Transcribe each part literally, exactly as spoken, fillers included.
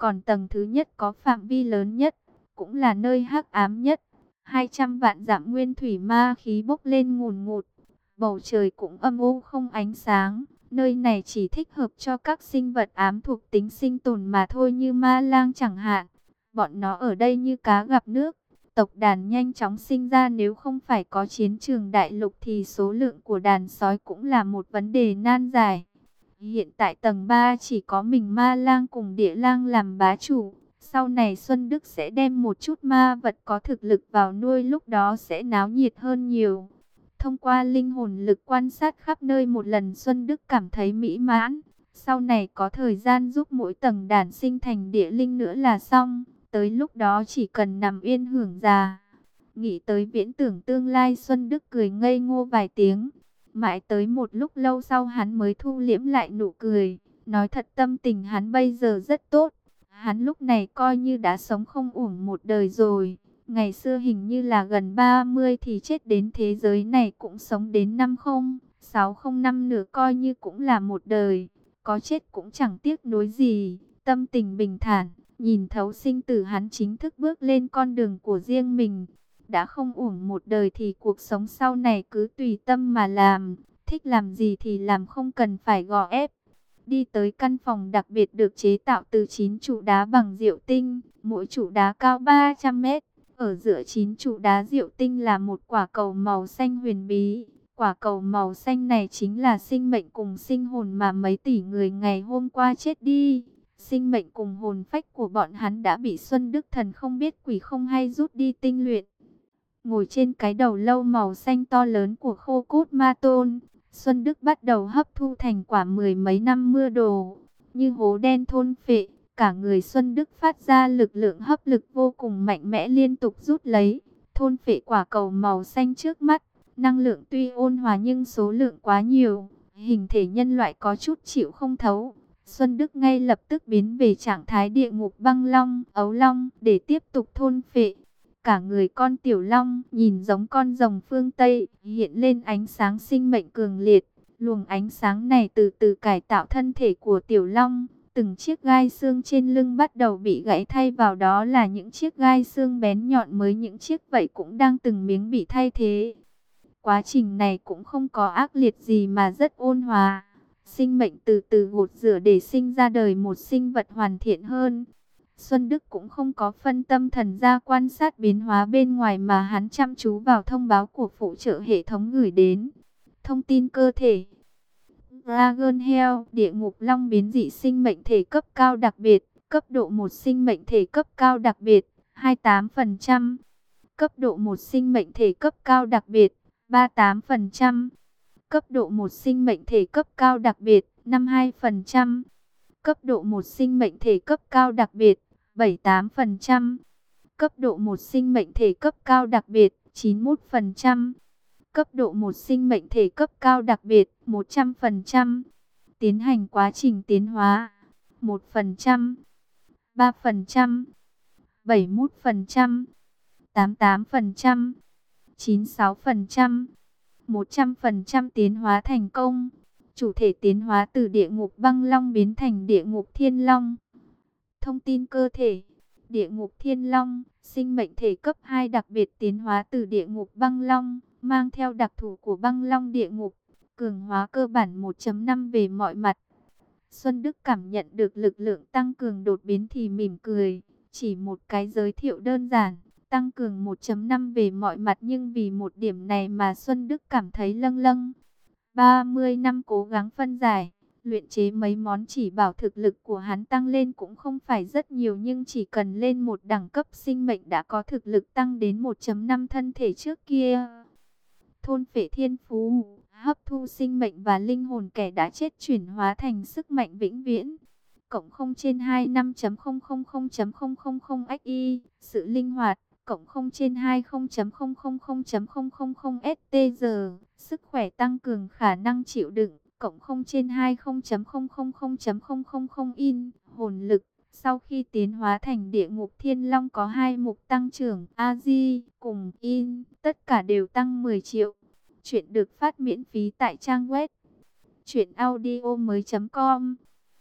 Còn tầng thứ nhất có phạm vi lớn nhất, cũng là nơi hắc ám nhất. hai trăm vạn dặm nguyên thủy ma khí bốc lên ngùn ngụt. Bầu trời cũng âm u không ánh sáng. Nơi này chỉ thích hợp cho các sinh vật ám thuộc tính sinh tồn mà thôi, như ma lang chẳng hạn. Bọn nó ở đây như cá gặp nước. Tộc đàn nhanh chóng sinh ra, nếu không phải có chiến trường đại lục thì số lượng của đàn sói cũng là một vấn đề nan giải. Hiện tại tầng ba chỉ có mình ma lang cùng địa lang làm bá chủ. Sau này Xuân Đức sẽ đem một chút ma vật có thực lực vào nuôi, lúc đó sẽ náo nhiệt hơn nhiều. Thông qua linh hồn lực quan sát khắp nơi một lần, Xuân Đức cảm thấy mỹ mãn. Sau này có thời gian giúp mỗi tầng đàn sinh thành địa linh nữa là xong. Tới lúc đó chỉ cần nằm yên hưởng già. Nghĩ tới viễn tưởng tương lai, Xuân Đức cười ngây ngô vài tiếng. Mãi tới một lúc lâu sau hắn mới thu liễm lại nụ cười. Nói thật, tâm tình hắn bây giờ rất tốt. Hắn lúc này coi như đã sống không uổng một đời rồi. Ngày xưa hình như là gần ba mươi thì chết, đến thế giới này cũng sống đến năm không, sáu không năm nữa, coi như cũng là một đời. Có chết cũng chẳng tiếc nuối gì, tâm tình bình thản, nhìn thấu sinh tử, hắn chính thức bước lên con đường của riêng mình. Đã không uổng một đời thì cuộc sống sau này cứ tùy tâm mà làm, thích làm gì thì làm, không cần phải gò ép. Đi tới căn phòng đặc biệt được chế tạo từ chín trụ đá bằng rượu tinh, mỗi trụ đá cao ba trăm mét. Ở giữa chín trụ đá rượu tinh là một quả cầu màu xanh huyền bí. Quả cầu màu xanh này chính là sinh mệnh cùng sinh hồn mà mấy tỷ người ngày hôm qua chết đi. Sinh mệnh cùng hồn phách của bọn hắn đã bị Xuân Đức thần không biết quỷ không hay rút đi tinh luyện. Ngồi trên cái đầu lâu màu xanh to lớn của Khô Cốt Ma Tôn, Xuân Đức bắt đầu hấp thu thành quả mười mấy năm mưa đồ, như hố đen thôn phệ. Cả người Xuân Đức phát ra lực lượng hấp lực vô cùng mạnh mẽ, liên tục rút lấy, thôn phệ quả cầu màu xanh trước mắt. Năng lượng tuy ôn hòa nhưng số lượng quá nhiều, hình thể nhân loại có chút chịu không thấu. Xuân Đức ngay lập tức biến về trạng thái địa ngục băng long, ấu long để tiếp tục thôn phệ. Cả người con tiểu long nhìn giống con rồng phương Tây, hiện lên ánh sáng sinh mệnh cường liệt. Luồng ánh sáng này từ từ cải tạo thân thể của tiểu long. Từng chiếc gai xương trên lưng bắt đầu bị gãy, thay vào đó là những chiếc gai xương bén nhọn mới, những chiếc vảy cũng đang từng miếng bị thay thế. Quá trình này cũng không có ác liệt gì mà rất ôn hòa. Sinh mệnh từ từ gột rửa để sinh ra đời một sinh vật hoàn thiện hơn. Xuân Đức cũng không có phân tâm thần ra quan sát biến hóa bên ngoài, mà hắn chăm chú vào thông báo của phụ trợ hệ thống gửi đến. Thông tin cơ thể: Dragon Hell, địa ngục long biến dị sinh mệnh thể cấp cao đặc biệt, cấp độ một sinh mệnh thể cấp cao đặc biệt, hai mươi tám phần trăm. Cấp độ một sinh mệnh thể cấp cao đặc biệt, ba mươi tám phần trăm. Cấp độ một sinh mệnh thể cấp cao đặc biệt, năm mươi hai phần trăm. Cấp độ một sinh mệnh thể cấp cao đặc biệt, bảy mươi tám phần trăm. Cấp độ một sinh mệnh thể cấp cao đặc biệt, chín mươi mốt phần trăm. Cấp độ một sinh mệnh thể cấp cao đặc biệt, một trăm phần trăm. Tiến hành quá trình tiến hóa, một phần trăm, ba phần trăm, bảy mươi mốt phần trăm, tám mươi tám phần trăm, chín mươi sáu phần trăm, một trăm phần trăm tiến hóa thành công. Chủ thể tiến hóa từ địa ngục băng long biến thành địa ngục thiên long. Thông tin cơ thể: địa ngục thiên long, sinh mệnh thể cấp hai đặc biệt, tiến hóa từ địa ngục băng long, mang theo đặc thù của băng long địa ngục, cường hóa cơ bản một chấm năm về mọi mặt. Xuân Đức cảm nhận được lực lượng tăng cường đột biến thì mỉm cười, chỉ một cái giới thiệu đơn giản, tăng cường một chấm năm về mọi mặt, nhưng vì một điểm này mà Xuân Đức cảm thấy lâng lâng. ba mươi năm cố gắng phân giải, luyện chế mấy món chỉ bảo, thực lực của hắn tăng lên cũng không phải rất nhiều, nhưng chỉ cần lên một đẳng cấp sinh mệnh đã có thực lực tăng đến một chấm năm thân thể trước kia. Thôn phệ thiên phú, hấp thu sinh mệnh và linh hồn kẻ đã chết chuyển hóa thành sức mạnh vĩnh viễn. Cộng không trên hai mươi lăm phẩy không không không phẩy không không không ích i, sự linh hoạt. Cộng không trên hai mươi phẩy không không không phẩy không không không ét tê giờ, sức khỏe tăng cường khả năng chịu đựng. Cộng không trên hai mươi phẩy không không không phẩy không không không in, hồn lực. Sau khi tiến hóa thành địa ngục thiên long có hai mục tăng trưởng a gi cùng in, tất cả đều tăng mười triệu. Chuyện được phát miễn phí tại trang web truyện audio mới chấm com.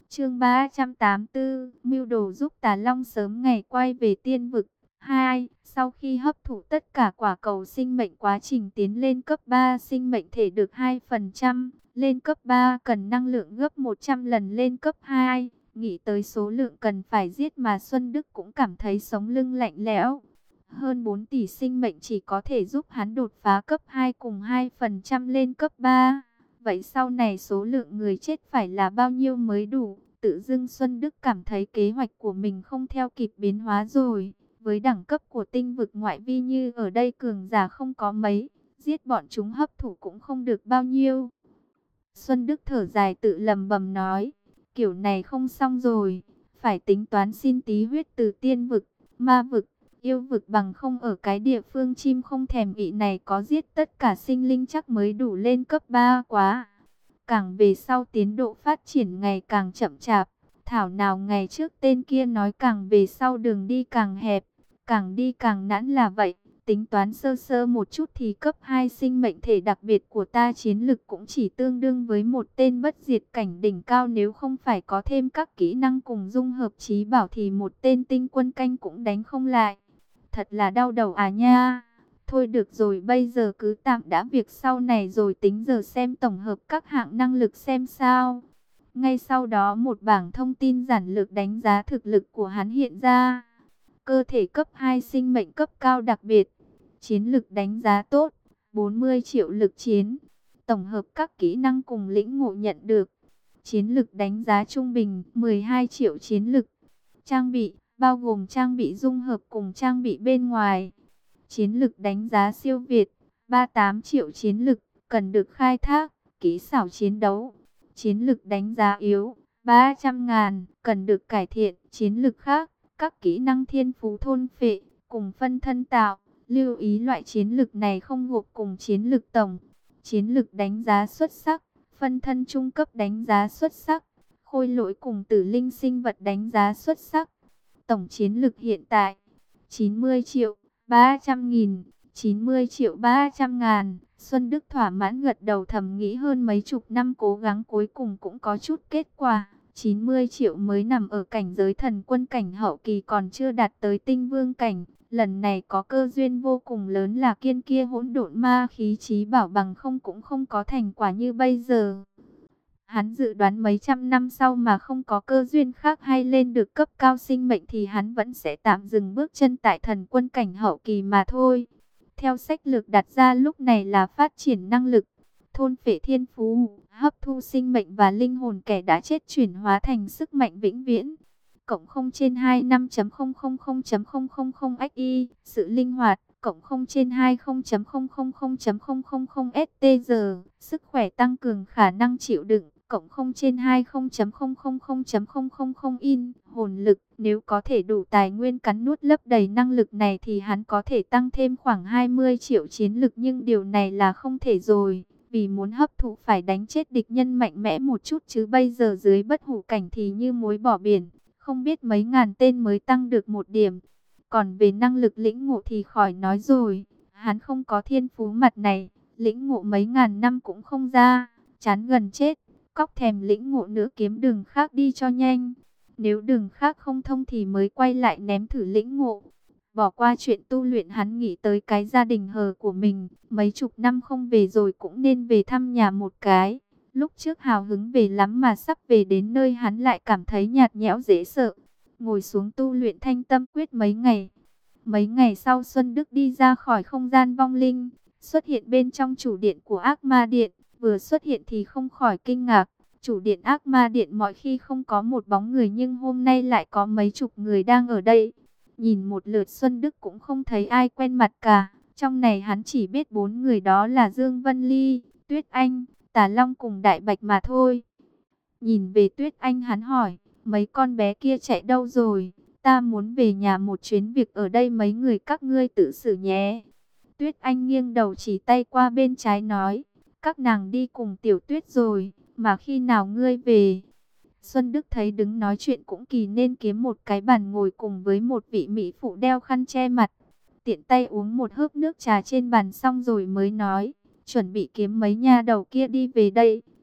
Chương ba trăm tám mươi tư, mưu đồ giúp Tà Long sớm ngày quay về tiên vực. hai. Sau khi hấp thụ tất cả quả cầu sinh mệnh, quá trình tiến lên cấp ba sinh mệnh thể được hai phần trăm. Lên cấp ba cần năng lượng gấp một trăm lần lên cấp hai. Nghĩ tới số lượng cần phải giết mà Xuân Đức cũng cảm thấy sống lưng lạnh lẽo. Hơn bốn tỷ sinh mệnh chỉ có thể giúp hắn đột phá cấp hai cùng hai phần trăm lên cấp ba. Vậy sau này số lượng người chết phải là bao nhiêu mới đủ? Tự dưng Xuân Đức cảm thấy kế hoạch của mình không theo kịp biến hóa rồi. Với đẳng cấp của tinh vực ngoại vi như ở đây, cường giả không có mấy, giết bọn chúng hấp thụ cũng không được bao nhiêu. Xuân Đức thở dài tự lầm bầm nói, kiểu này không xong rồi, phải tính toán xin tí huyết từ tiên vực, ma vực, yêu vực, bằng không ở cái địa phương chim không thèm ị này có giết tất cả sinh linh chắc mới đủ lên cấp ba quá. Càng về sau tiến độ phát triển ngày càng chậm chạp, thảo nào ngày trước tên kia nói càng về sau đường đi càng hẹp, càng đi càng nản là vậy. Tính toán sơ sơ một chút thì cấp hai sinh mệnh thể đặc biệt của ta chiến lực cũng chỉ tương đương với một tên bất diệt cảnh đỉnh cao, nếu không phải có thêm các kỹ năng cùng dung hợp trí bảo thì một tên tinh quân canh cũng đánh không lại. Thật là đau đầu à nha. Thôi được rồi, bây giờ cứ tạm đã việc sau này rồi tính, giờ xem tổng hợp các hạng năng lực xem sao. Ngay sau đó một bảng thông tin giản lược đánh giá thực lực của hắn hiện ra. Cơ thể cấp hai sinh mệnh cấp cao đặc biệt. Chiến lực đánh giá tốt, bốn mươi triệu lực chiến. Tổng hợp các kỹ năng cùng lĩnh ngộ nhận được. Chiến lực đánh giá trung bình, mười hai triệu chiến lực. Trang bị, bao gồm trang bị dung hợp cùng trang bị bên ngoài. Chiến lực đánh giá siêu việt, ba mươi tám triệu chiến lực, cần được khai thác, kỹ xảo chiến đấu. Chiến lực đánh giá yếu, ba trăm ngàn, cần được cải thiện. Chiến lực khác, các kỹ năng thiên phú thôn phệ, cùng phân thân tạo. Lưu ý loại chiến lực này không gộp cùng chiến lực tổng. Chiến lực đánh giá xuất sắc, phân thân trung cấp đánh giá xuất sắc, khôi lỗi cùng tử linh sinh vật đánh giá xuất sắc. Tổng chiến lực hiện tại, chín mươi triệu. ba trăm nghìn, chín mươi triệu ba trăm ngàn. Xuân Đức thỏa mãn gật đầu, thầm nghĩ hơn mấy chục năm cố gắng cuối cùng cũng có chút kết quả. chín mươi triệu mới nằm ở cảnh giới thần quân cảnh hậu kỳ, còn chưa đạt tới tinh vương cảnh. Lần này có cơ duyên vô cùng lớn là kiên kia hỗn độn ma khí trí bảo, bằng không cũng không có thành quả như bây giờ. Hắn dự đoán mấy trăm năm sau mà không có cơ duyên khác hay lên được cấp cao sinh mệnh thì hắn vẫn sẽ tạm dừng bước chân tại thần quân cảnh hậu kỳ mà thôi. Theo sách lược đặt ra lúc này là phát triển năng lực, thôn phệ thiên phú, hấp thu sinh mệnh và linh hồn kẻ đã chết chuyển hóa thành sức mạnh vĩnh viễn. Cộng không trên hai mươi lăm phẩy không không không phẩy không không không xi, sự linh hoạt, cộng không trên hai mươi phẩy không không không phẩy không không không stg, sức khỏe tăng cường khả năng chịu đựng, cộng không trên hai mươi phẩy không không không phẩy không không không in, hồn lực. Nếu có thể đủ tài nguyên cắn nuốt lấp đầy năng lực này thì hắn có thể tăng thêm khoảng hai mươi triệu chiến lực, nhưng điều này là không thể rồi. Vì muốn hấp thụ phải đánh chết địch nhân mạnh mẽ một chút, chứ bây giờ dưới bất hủ cảnh thì như muối bỏ biển, không biết mấy ngàn tên mới tăng được một điểm. Còn về năng lực lĩnh ngộ thì khỏi nói rồi, hắn không có thiên phú mặt này, lĩnh ngộ mấy ngàn năm cũng không ra, chán gần chết. Cóc thèm lĩnh ngộ nữa, kiếm đường khác đi cho nhanh. Nếu đường khác không thông thì mới quay lại ném thử lĩnh ngộ. Bỏ qua chuyện tu luyện, hắn nghĩ tới cái gia đình hờ của mình. Mấy chục năm không về rồi cũng nên về thăm nhà một cái. Lúc trước hào hứng về lắm mà sắp về đến nơi hắn lại cảm thấy nhạt nhẽo dễ sợ. Ngồi xuống tu luyện thanh tâm quyết mấy ngày. Mấy ngày sau Xuân Đức đi ra khỏi không gian vong linh, xuất hiện bên trong chủ điện của ác ma điện. Vừa xuất hiện thì không khỏi kinh ngạc. Chủ điện ác ma điện mọi khi không có một bóng người, nhưng hôm nay lại có mấy chục người đang ở đây. Nhìn một lượt Xuân Đức cũng không thấy ai quen mặt cả. Trong này hắn chỉ biết bốn người đó là Dương Vân Ly, Tuyết Anh, Tà Long cùng Đại Bạch mà thôi. Nhìn về Tuyết Anh hắn hỏi, mấy con bé kia chạy đâu rồi? Ta muốn về nhà một chuyến, việc ở đây mấy người các ngươi tự xử nhé. Tuyết Anh nghiêng đầu chỉ tay qua bên trái nói, các nàng đi cùng Tiểu Tuyết rồi, mà khi nào ngươi về? Xuân Đức thấy đứng nói chuyện cũng kỳ nên kiếm một cái bàn ngồi cùng với một vị mỹ phụ đeo khăn che mặt. Tiện tay uống một hớp nước trà trên bàn xong rồi mới nói, chuẩn bị kiếm mấy nha đầu kia đi về đây,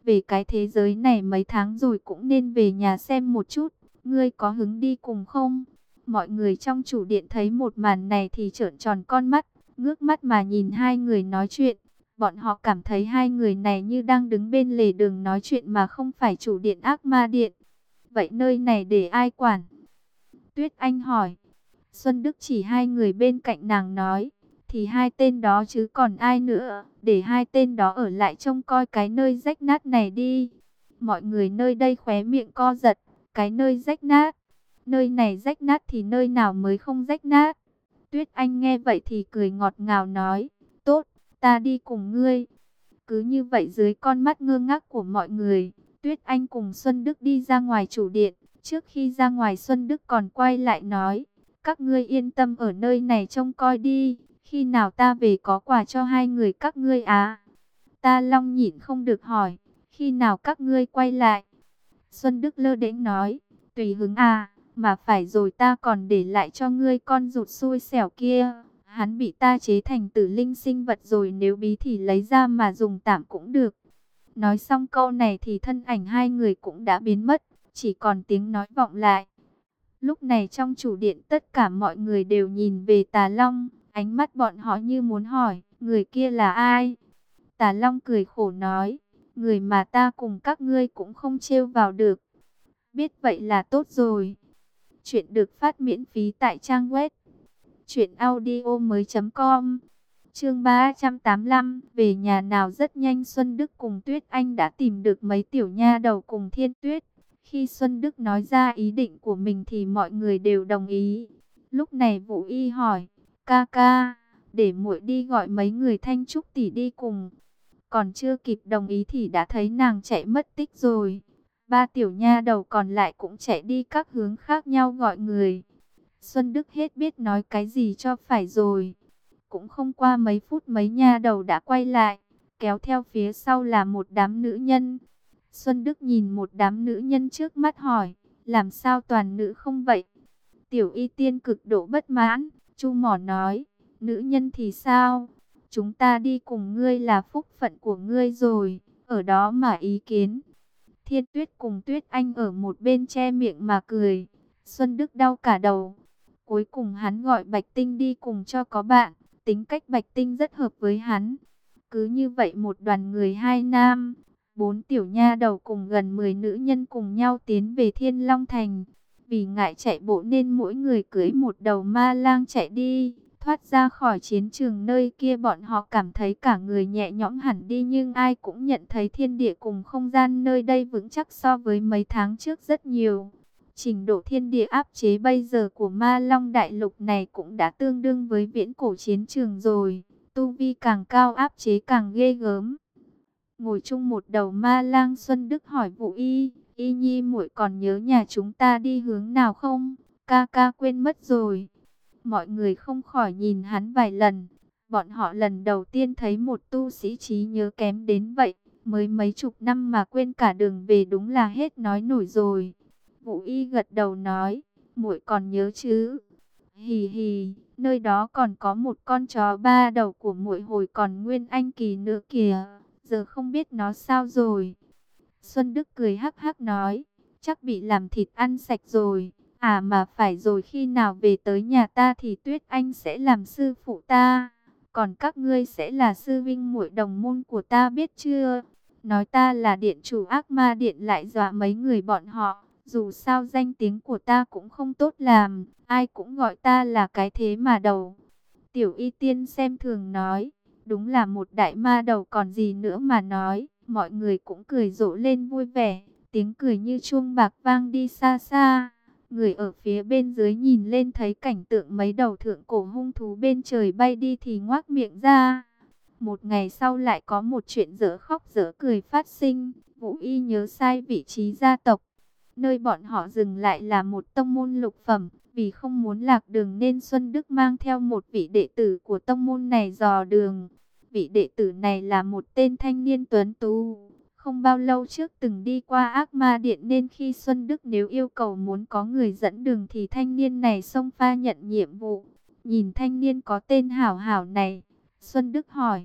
về cái thế giới này mấy tháng rồi cũng nên về nhà xem một chút. Ngươi có hứng đi cùng không? Mọi người trong chủ điện thấy một màn này thì trợn tròn con mắt, ngước mắt mà nhìn hai người nói chuyện. Bọn họ cảm thấy hai người này như đang đứng bên lề đường nói chuyện mà không phải chủ điện ác ma điện. Vậy nơi này để ai quản? Tuyết Anh hỏi. Xuân Đức chỉ hai người bên cạnh nàng nói. Thì hai tên đó chứ còn ai nữa. Để hai tên đó ở lại trông coi cái nơi rách nát này đi. Mọi người nơi đây khóe miệng co giật. Cái nơi rách nát. Nơi này rách nát thì nơi nào mới không rách nát? Tuyết Anh nghe vậy thì cười ngọt ngào nói. Tốt, ta đi cùng ngươi. Cứ như vậy dưới con mắt ngơ ngác của mọi người, Tuyết Anh cùng Xuân Đức đi ra ngoài chủ điện. Trước khi ra ngoài Xuân Đức còn quay lại nói, các ngươi yên tâm ở nơi này trông coi đi, khi nào ta về có quà cho hai người các ngươi à? Ta Long nhịn không được hỏi, khi nào các ngươi quay lại? Xuân Đức lơ đễnh nói, tùy hứng à, mà phải rồi ta còn để lại cho ngươi con rụt xui xẻo kia. Hắn bị ta chế thành tử linh sinh vật rồi, nếu bí thì lấy ra mà dùng tạm cũng được. Nói xong câu này thì thân ảnh hai người cũng đã biến mất, chỉ còn tiếng nói vọng lại. Lúc này trong chủ điện tất cả mọi người đều nhìn về Tà Long, ánh mắt bọn họ như muốn hỏi, người kia là ai? Tà Long cười khổ nói, người mà ta cùng các ngươi cũng không trêu vào được. Biết vậy là tốt rồi. Chuyện được phát miễn phí tại trang web truyện audio mới.com. Chương ba trăm tám mươi lăm, về nhà nào. Rất nhanh Xuân Đức cùng Tuyết Anh đã tìm được mấy tiểu nha đầu cùng Thiên Tuyết. Khi Xuân Đức nói ra ý định của mình thì mọi người đều đồng ý. Lúc này Vũ Y hỏi, ca ca, để muội đi gọi mấy người Thanh Trúc tỷ đi cùng. Còn chưa kịp đồng ý thì đã thấy nàng chạy mất tích rồi. Ba tiểu nha đầu còn lại cũng chạy đi các hướng khác nhau gọi người. Xuân Đức hết biết nói cái gì cho phải rồi. Cũng không qua mấy phút mấy nha đầu đã quay lại, kéo theo phía sau là một đám nữ nhân. Xuân Đức nhìn một đám nữ nhân trước mắt hỏi, làm sao toàn nữ không vậy? Tiểu Y Tiên cực độ bất mãn, Chu Mỏ nói, nữ nhân thì sao? Chúng ta đi cùng ngươi là phúc phận của ngươi rồi, ở đó mà ý kiến. Thiên Tuyết cùng Tuyết Anh ở một bên che miệng mà cười. Xuân Đức đau cả đầu. Cuối cùng hắn gọi Bạch Tinh đi cùng cho có bạn. Tính cách Bạch Tinh rất hợp với hắn. Cứ như vậy một đoàn người hai nam, bốn tiểu nha đầu cùng gần mười nữ nhân cùng nhau tiến về Thiên Long Thành. Vì ngại chạy bộ nên mỗi người cưỡi một đầu ma lang chạy đi. Thoát ra khỏi chiến trường nơi kia bọn họ cảm thấy cả người nhẹ nhõm hẳn đi, nhưng ai cũng nhận thấy thiên địa cùng không gian nơi đây vững chắc so với mấy tháng trước rất nhiều. Trình độ thiên địa áp chế bây giờ của Ma Long Đại Lục này cũng đã tương đương với viễn cổ chiến trường rồi. Tu vi càng cao áp chế càng ghê gớm. Ngồi chung một đầu ma lang, Xuân Đức hỏi Vũ Y, Y Nhi muội còn nhớ nhà chúng ta đi hướng nào không? Ca ca quên mất rồi. Mọi người không khỏi nhìn hắn vài lần. Bọn họ lần đầu tiên thấy một tu sĩ trí nhớ kém đến vậy. Mới mấy chục năm mà quên cả đường về, đúng là hết nói nổi rồi. Vũ Y gật đầu nói, muội còn nhớ chứ? Hì hì, nơi đó còn có một con chó ba đầu của muội hồi còn nguyên anh kỳ nữa kìa. Giờ không biết nó sao rồi. Xuân Đức cười hắc hắc nói, chắc bị làm thịt ăn sạch rồi. À mà phải rồi, khi nào về tới nhà ta thì Tuyết Anh sẽ làm sư phụ ta. Còn các ngươi sẽ là sư vinh muội đồng môn của ta, biết chưa? Nói ta là điện chủ ác ma điện lại dọa mấy người bọn họ. Dù sao danh tiếng của ta cũng không tốt làm, ai cũng gọi ta là cái thế mà đầu. Tiểu Y Tiên xem thường nói, đúng là một đại ma đầu còn gì nữa mà nói. Mọi người cũng cười rộ lên vui vẻ, tiếng cười như chuông bạc vang đi xa xa. Người ở phía bên dưới nhìn lên thấy cảnh tượng mấy đầu thượng cổ hung thú bên trời bay đi thì ngoác miệng ra. Một ngày sau lại có một chuyện dở khóc dở cười phát sinh. Vũ Y nhớ sai vị trí gia tộc. Nơi bọn họ dừng lại là một tông môn lục phẩm. Vì không muốn lạc đường nên Xuân Đức mang theo một vị đệ tử của tông môn này dò đường. Vị đệ tử này là một tên thanh niên tuấn tú. Không bao lâu trước từng đi qua ác ma điện, nên khi Xuân Đức nếu yêu cầu muốn có người dẫn đường thì thanh niên này xông pha nhận nhiệm vụ. Nhìn thanh niên có tên Hảo Hảo này, Xuân Đức hỏi,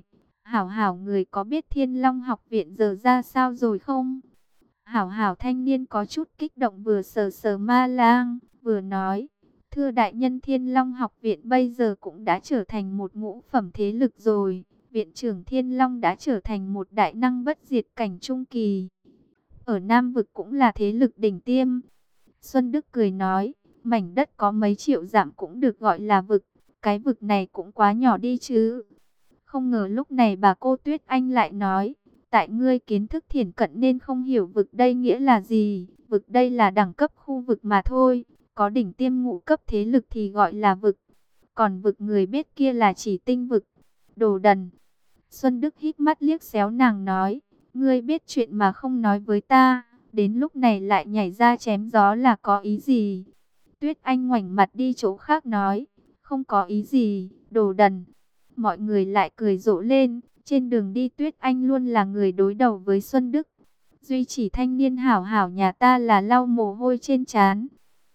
Hảo hảo, người có biết Thiên Long học viện giờ ra sao rồi không? Hảo hảo thanh niên có chút kích động, vừa sờ sờ ma lang, vừa nói. Thưa đại nhân, Thiên Long học viện bây giờ cũng đã trở thành một ngũ phẩm thế lực rồi. Viện trưởng Thiên Long đã trở thành một đại năng bất diệt cảnh trung kỳ. Ở Nam vực cũng là thế lực đỉnh tiêm. Xuân Đức cười nói, mảnh đất có mấy triệu dặm cũng được gọi là vực. Cái vực này cũng quá nhỏ đi chứ. Không ngờ lúc này bà cô Tuyết Anh lại nói, tại ngươi kiến thức thiển cận nên không hiểu vực đây nghĩa là gì. Vực đây là đẳng cấp khu vực mà thôi. Có đỉnh tiêm ngũ cấp thế lực thì gọi là vực. Còn vực người biết kia là chỉ tinh vực. Đồ đần. Xuân Đức hít mắt liếc xéo nàng nói, ngươi biết chuyện mà không nói với ta, đến lúc này lại nhảy ra chém gió là có ý gì? Tuyết Anh ngoảnh mặt đi chỗ khác nói, không có ý gì, đồ đần. Mọi người lại cười rộ lên, trên đường đi Tuyết Anh luôn là người đối đầu với Xuân Đức. Duy chỉ thanh niên hảo hảo nhà ta là lau mồ hôi trên trán.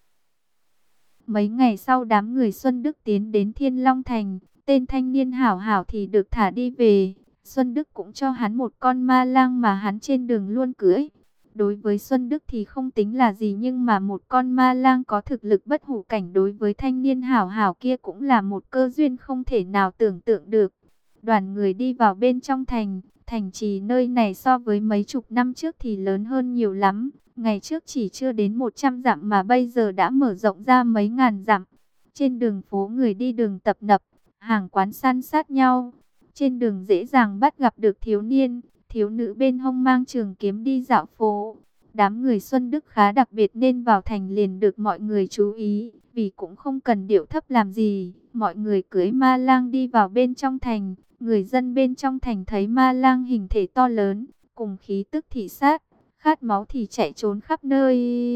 Mấy ngày sau đám người Xuân Đức tiến đến Thiên Long Thành, tên thanh niên hảo hảo thì được thả đi về. Xuân Đức cũng cho hắn một con ma lang mà hắn trên đường luôn cưỡi. Đối với Xuân Đức thì không tính là gì, nhưng mà một con ma lang có thực lực bất hủ cảnh đối với thanh niên hảo hảo kia cũng là một cơ duyên không thể nào tưởng tượng được. Đoàn người đi vào bên trong thành, thành trì nơi này so với mấy chục năm trước thì lớn hơn nhiều lắm. Ngày trước chỉ chưa đến một trăm dặm mà bây giờ đã mở rộng ra mấy ngàn dặm. Trên đường phố người đi đường tập nập, hàng quán san sát nhau. Trên đường dễ dàng bắt gặp được thiếu niên, thiếu nữ bên hông mang trường kiếm đi dạo phố. Đám người Xuân Đức khá đặc biệt nên vào thành liền được mọi người chú ý, vì cũng không cần điệu thấp làm gì. Mọi người cưỡi ma lang đi vào bên trong thành, người dân bên trong thành thấy ma lang hình thể to lớn, cùng khí tức thị sát, khát máu thì chạy trốn khắp nơi.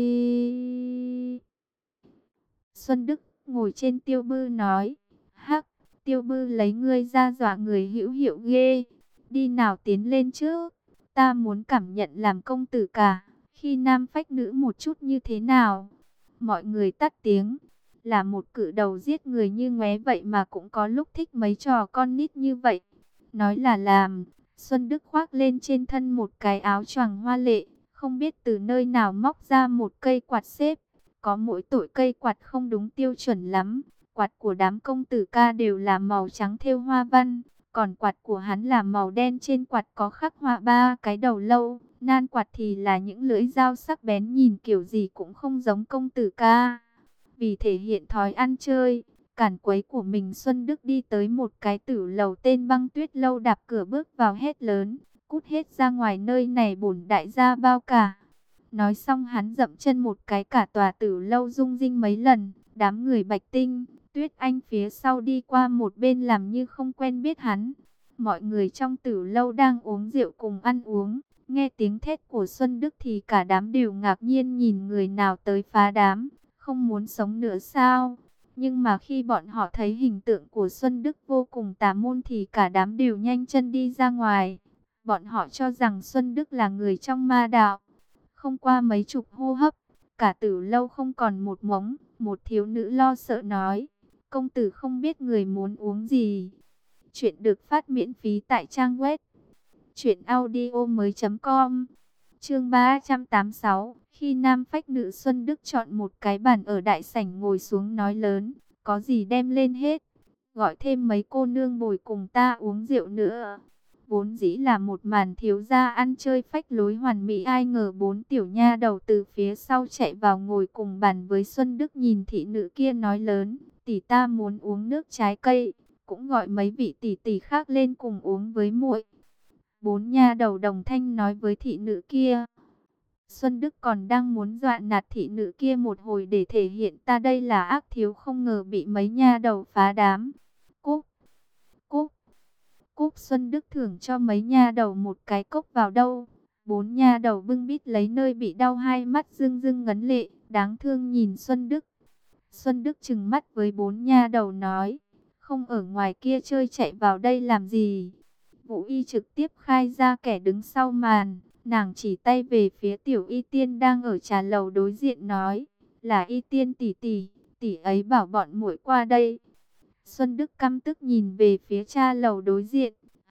Xuân Đức ngồi trên Tiêu Bư nói, hắc, Tiêu Bư lấy ngươi ra dọa người hữu hiệu ghê. Đi nào, tiến lên trước, ta muốn cảm nhận làm công tử cả, khi nam phách nữ một chút như thế nào. Mọi người tắt tiếng, là một cự đầu giết người như ngoé vậy mà cũng có lúc thích mấy trò con nít như vậy. Nói là làm, Xuân Đức khoác lên trên thân một cái áo choàng hoa lệ, không biết từ nơi nào móc ra một cây quạt xếp. Có mỗi tội cây quạt không đúng tiêu chuẩn lắm. Quạt của đám công tử ca đều là màu trắng thêu hoa văn, còn quạt của hắn là màu đen, trên quạt có khắc họa ba cái đầu lâu. Nan quạt thì là những lưỡi dao sắc bén, nhìn kiểu gì cũng không giống công tử ca. Vì thể hiện thói ăn chơi, cản quấy của mình, Xuân Đức đi tới một cái tử lầu tên Băng Tuyết Lâu, đạp cửa bước vào hét lớn, cút hết ra ngoài, nơi này bổn đại gia bao cả. Nói xong hắn dậm chân một cái, cả tòa tử lâu rung rinh mấy lần. Đám người Bạch Tinh, Tuyết Anh phía sau đi qua một bên làm như không quen biết hắn. Mọi người trong tử lâu đang uống rượu cùng ăn uống, nghe tiếng thét của Xuân Đức thì cả đám đều ngạc nhiên nhìn người nào tới phá đám, không muốn sống nữa sao? Nhưng mà khi bọn họ thấy hình tượng của Xuân Đức vô cùng tà môn thì cả đám đều nhanh chân đi ra ngoài. Bọn họ cho rằng Xuân Đức là người trong ma đạo. Không qua mấy chục hô hấp, cả tử lâu không còn một mống. Một thiếu nữ lo sợ nói, công tử không biết người muốn uống gì. Chuyện được phát miễn phí tại trang web truyệnaudiomoi chấm com. Chương ba trăm tám mươi sáu. Khi nam phách nữ, Xuân Đức chọn một cái bàn ở đại sảnh ngồi xuống nói lớn, có gì đem lên hết, gọi thêm mấy cô nương bồi cùng ta uống rượu nữa. Vốn dĩ là một màn thiếu gia ăn chơi phách lối hoàn mỹ, ai ngờ bốn tiểu nha đầu từ phía sau chạy vào ngồi cùng bàn với Xuân Đức. Nhìn thị nữ kia nói lớn, tỷ ta muốn uống nước trái cây, cũng gọi mấy vị tỷ tỷ khác lên cùng uống với muội. Bốn nha đầu đồng thanh nói với thị nữ kia. Xuân Đức còn đang muốn dọa nạt thị nữ kia một hồi để thể hiện ta đây là ác thiếu, không ngờ bị mấy nha đầu phá đám. Cúp, cúp, cúp. Xuân Đức thưởng cho mấy nha đầu một cái cốc vào đâu. Bốn nha đầu bưng bít lấy nơi bị đau, hai mắt rưng rưng ngấn lệ, đáng thương nhìn Xuân Đức. Xuân Đức trừng mắt với bốn nha đầu nói, không ở ngoài kia chơi, chạy vào đây làm gì? Vũ Y trực tiếp khai ra kẻ đứng sau màn. Nàng chỉ tay về phía Tiểu Y Tiên đang ở trà lầu đối diện nói, là Y Tiên tỷ tỷ, tỷ ấy bảo bọn muội qua đây. Xuân Đức căm tức nhìn về phía trà lầu đối diện,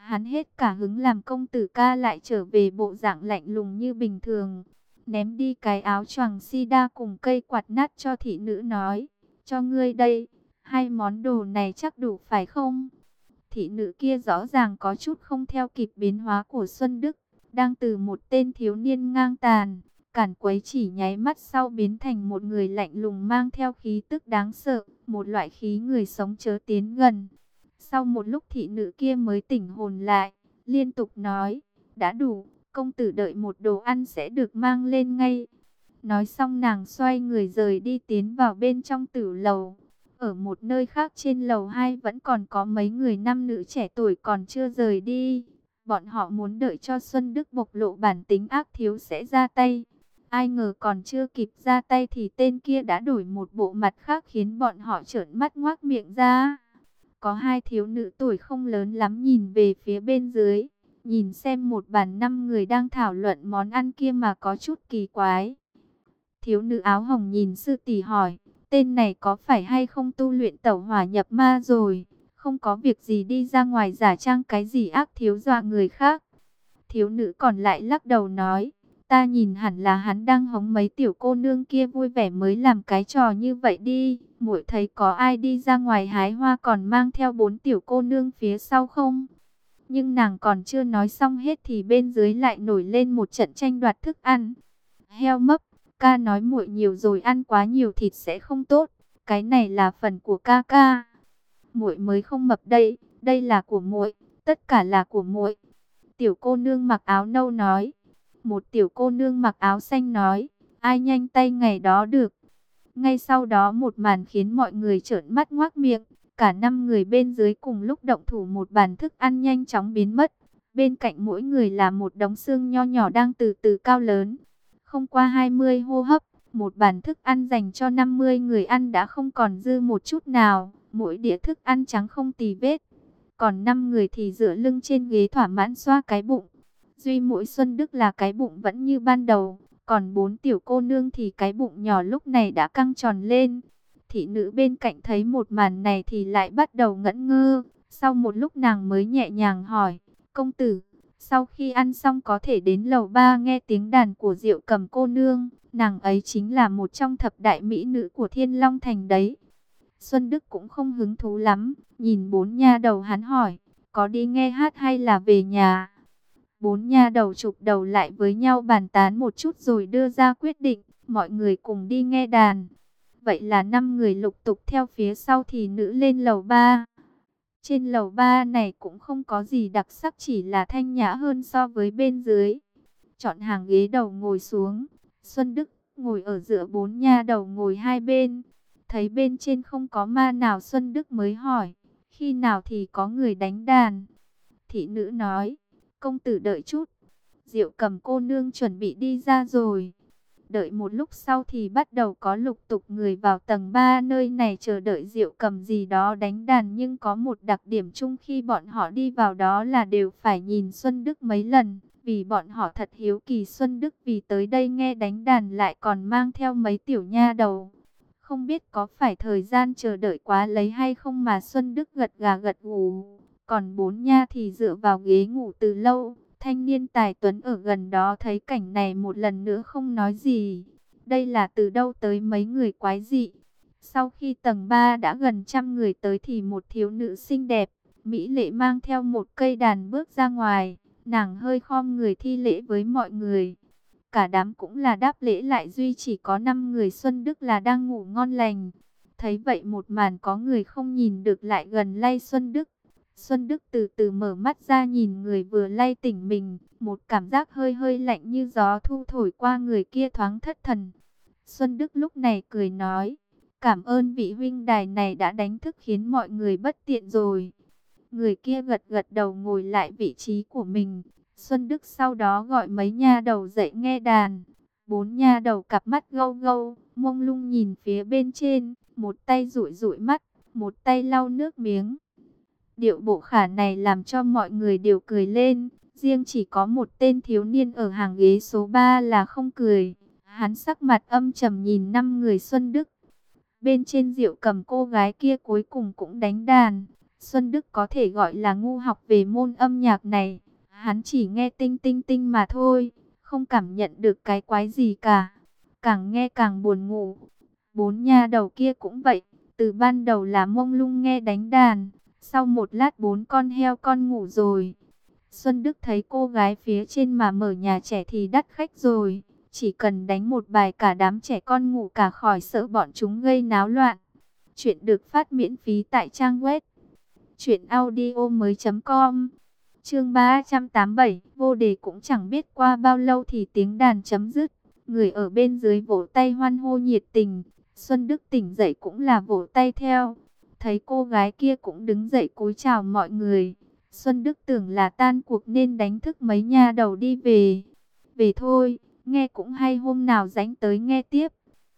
Hắn hết cả hứng làm công tử ca lại trở về bộ dạng lạnh lùng như bình thường. Ném đi cái áo choàng sida cùng cây quạt nát cho thị nữ nói, cho ngươi đây, hai món đồ này chắc đủ phải không? Thị nữ kia rõ ràng có chút không theo kịp biến hóa của Xuân Đức, đang từ một tên thiếu niên ngang tàn, cản quấy chỉ nháy mắt sau biến thành một người lạnh lùng mang theo khí tức đáng sợ, một loại khí người sống chớ tiến gần. Sau một lúc thị nữ kia mới tỉnh hồn lại, liên tục nói, đã đủ, công tử đợi một đồ ăn sẽ được mang lên ngay. Nói xong nàng xoay người rời đi tiến vào bên trong tử lầu. Ở một nơi khác trên lầu hai vẫn còn có mấy người nam nữ trẻ tuổi còn chưa rời đi. Bọn họ muốn đợi cho Xuân Đức bộc lộ bản tính ác thiếu sẽ ra tay. Ai ngờ còn chưa kịp ra tay thì tên kia đã đổi một bộ mặt khác khiến bọn họ trợn mắt ngoác miệng ra. Có hai thiếu nữ tuổi không lớn lắm nhìn về phía bên dưới, nhìn xem một bàn năm người đang thảo luận món ăn kia mà có chút kỳ quái. Thiếu nữ áo hồng nhìn sư tỷ hỏi, tên này có phải hay không tu luyện tẩu hỏa nhập ma rồi, không có việc gì đi ra ngoài giả trang cái gì ác thiếu dọa người khác. Thiếu nữ còn lại lắc đầu nói, ta nhìn hẳn là hắn đang hống mấy tiểu cô nương kia vui vẻ mới làm cái trò như vậy đi. Muội thấy có ai đi ra ngoài hái hoa còn mang theo bốn tiểu cô nương phía sau không? Nhưng nàng còn chưa nói xong hết thì bên dưới lại nổi lên một trận tranh đoạt thức ăn. Heo mấp, ca nói muội nhiều rồi, ăn quá nhiều thịt sẽ không tốt. Cái này là phần của ca ca. Muội mới không mập đây, đây là của muội, tất cả là của muội. Tiểu cô nương mặc áo nâu nói. Một tiểu cô nương mặc áo xanh nói, ai nhanh tay ngày đó được. Ngay sau đó một màn khiến mọi người trợn mắt ngoác miệng. Cả năm người bên dưới cùng lúc động thủ, một bàn thức ăn nhanh chóng biến mất. Bên cạnh mỗi người là một đống xương nho nhỏ đang từ từ cao lớn. Không qua hai mươi hô hấp, một bàn thức ăn dành cho năm mươi người ăn đã không còn dư một chút nào. Mỗi đĩa thức ăn trắng không tì vết. Còn năm người thì dựa lưng trên ghế thỏa mãn xoa cái bụng. Duy mỗi Xuân Đức là cái bụng vẫn như ban đầu. Còn bốn tiểu cô nương thì cái bụng nhỏ lúc này đã căng tròn lên. Thị nữ bên cạnh thấy một màn này thì lại bắt đầu ngẩn ngơ. Sau một lúc nàng mới nhẹ nhàng hỏi, công tử, sau khi ăn xong có thể đến lầu ba nghe tiếng đàn của Diệu Cầm cô nương. Nàng ấy chính là một trong thập đại mỹ nữ của Thiên Long Thành đấy. Xuân Đức cũng không hứng thú lắm, nhìn bốn nha đầu hắn hỏi, có đi nghe hát hay là về nhà? Bốn nha đầu chụp đầu lại với nhau bàn tán một chút rồi đưa ra quyết định, mọi người cùng đi nghe đàn. Vậy là năm người lục tục theo phía sau thì nữ lên lầu ba. Trên lầu ba này cũng không có gì đặc sắc, chỉ là thanh nhã hơn so với bên dưới. Chọn hàng ghế đầu ngồi xuống, Xuân Đức ngồi ở giữa, bốn nha đầu ngồi hai bên. Thấy bên trên không có ma nào, Xuân Đức mới hỏi, khi nào thì có người đánh đàn? Thị nữ nói, công tử đợi chút, Diệu Cầm cô nương chuẩn bị đi ra rồi. Đợi một lúc sau thì bắt đầu có lục tục người vào tầng ba nơi này chờ đợi Diệu Cầm gì đó đánh đàn. Nhưng có một đặc điểm chung khi bọn họ đi vào đó là đều phải nhìn Xuân Đức mấy lần. Vì bọn họ thật hiếu kỳ Xuân Đức vì tới đây nghe đánh đàn lại còn mang theo mấy tiểu nha đầu. Không biết có phải thời gian chờ đợi quá lấy hay không mà Xuân Đức gật gà gật gù. Còn bốn nha thì dựa vào ghế ngủ từ lâu. Thanh niên tài tuấn ở gần đó thấy cảnh này một lần nữa không nói gì. Đây là từ đâu tới mấy người quái dị. Sau khi tầng ba đã gần trăm người tới thì một thiếu nữ xinh đẹp, mỹ lệ mang theo một cây đàn bước ra ngoài. Nàng hơi khom người thi lễ với mọi người. Cả đám cũng là đáp lễ lại, duy chỉ có năm người Xuân Đức là đang ngủ ngon lành. Thấy vậy một màn có người không nhìn được lại gần lay Xuân Đức. Xuân Đức từ từ mở mắt ra nhìn người vừa lay tỉnh mình, một cảm giác hơi hơi lạnh như gió thu thổi qua người kia thoáng thất thần. Xuân Đức lúc này cười nói, cảm ơn vị huynh đài này đã đánh thức khiến mọi người bất tiện rồi. Người kia gật gật đầu ngồi lại vị trí của mình. Xuân Đức sau đó gọi mấy nha đầu dậy nghe đàn. Bốn nha đầu cặp mắt gâu gâu, mông lung nhìn phía bên trên, một tay dụi dụi mắt, một tay lau nước miếng. Điệu bộ khả này làm cho mọi người đều cười lên, riêng chỉ có một tên thiếu niên ở hàng ghế số ba là không cười. Hắn sắc mặt âm trầm nhìn năm người Xuân Đức. Bên trên Diệu Cầm cô gái kia cuối cùng cũng đánh đàn. Xuân Đức có thể gọi là ngu học về môn âm nhạc này. Hắn chỉ nghe tinh tinh tinh mà thôi, không cảm nhận được cái quái gì cả. Càng nghe càng buồn ngủ. Bốn nha đầu kia cũng vậy, từ ban đầu là mông lung nghe đánh đàn, sau một lát bốn con heo con ngủ rồi. Xuân Đức thấy cô gái phía trên mà mở nhà trẻ thì đắt khách rồi, chỉ cần đánh một bài cả đám trẻ con ngủ cả khỏi sợ bọn chúng gây náo loạn. Chuyện được phát miễn phí tại trang web truyện audio mới chấm com. Chương ba trăm tám mươi bảy, vô đề cũng chẳng biết qua bao lâu thì tiếng đàn chấm dứt. Người ở bên dưới vỗ tay hoan hô nhiệt tình. Xuân Đức tỉnh dậy cũng là vỗ tay theo. Thấy cô gái kia cũng đứng dậy cúi chào mọi người. Xuân Đức tưởng là tan cuộc nên đánh thức mấy nha đầu đi về. Về thôi, nghe cũng hay, hôm nào rảnh tới nghe tiếp.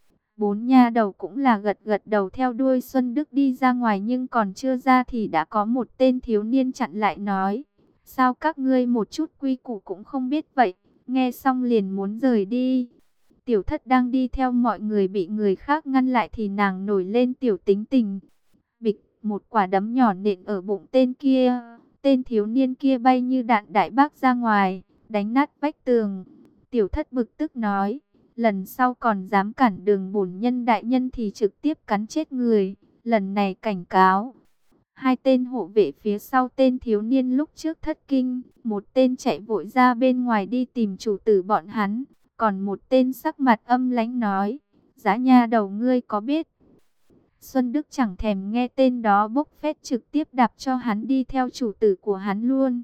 Bốn nha đầu cũng là gật gật đầu theo đuôi Xuân Đức đi ra ngoài, nhưng còn chưa ra thì đã có một tên thiếu niên chặn lại nói: sao các ngươi một chút quy củ cũng không biết vậy? Nghe xong liền muốn rời đi. Tiểu Thất đang đi theo mọi người bị người khác ngăn lại thì nàng nổi lên tiểu tính tình. Bịch, một quả đấm nhỏ nện ở bụng tên kia. Tên thiếu niên kia bay như đạn đại bác ra ngoài, đánh nát vách tường. Tiểu Thất bực tức nói: lần sau còn dám cản đường bổn nhân đại nhân thì trực tiếp cắn chết người. Lần này cảnh cáo. Hai tên hộ vệ phía sau tên thiếu niên lúc trước thất kinh, một tên chạy vội ra bên ngoài đi tìm chủ tử bọn hắn, còn một tên sắc mặt âm lãnh nói: Dã nha đầu, ngươi có biết? Xuân Đức chẳng thèm nghe tên đó bốc phét, trực tiếp đạp cho hắn đi theo chủ tử của hắn luôn.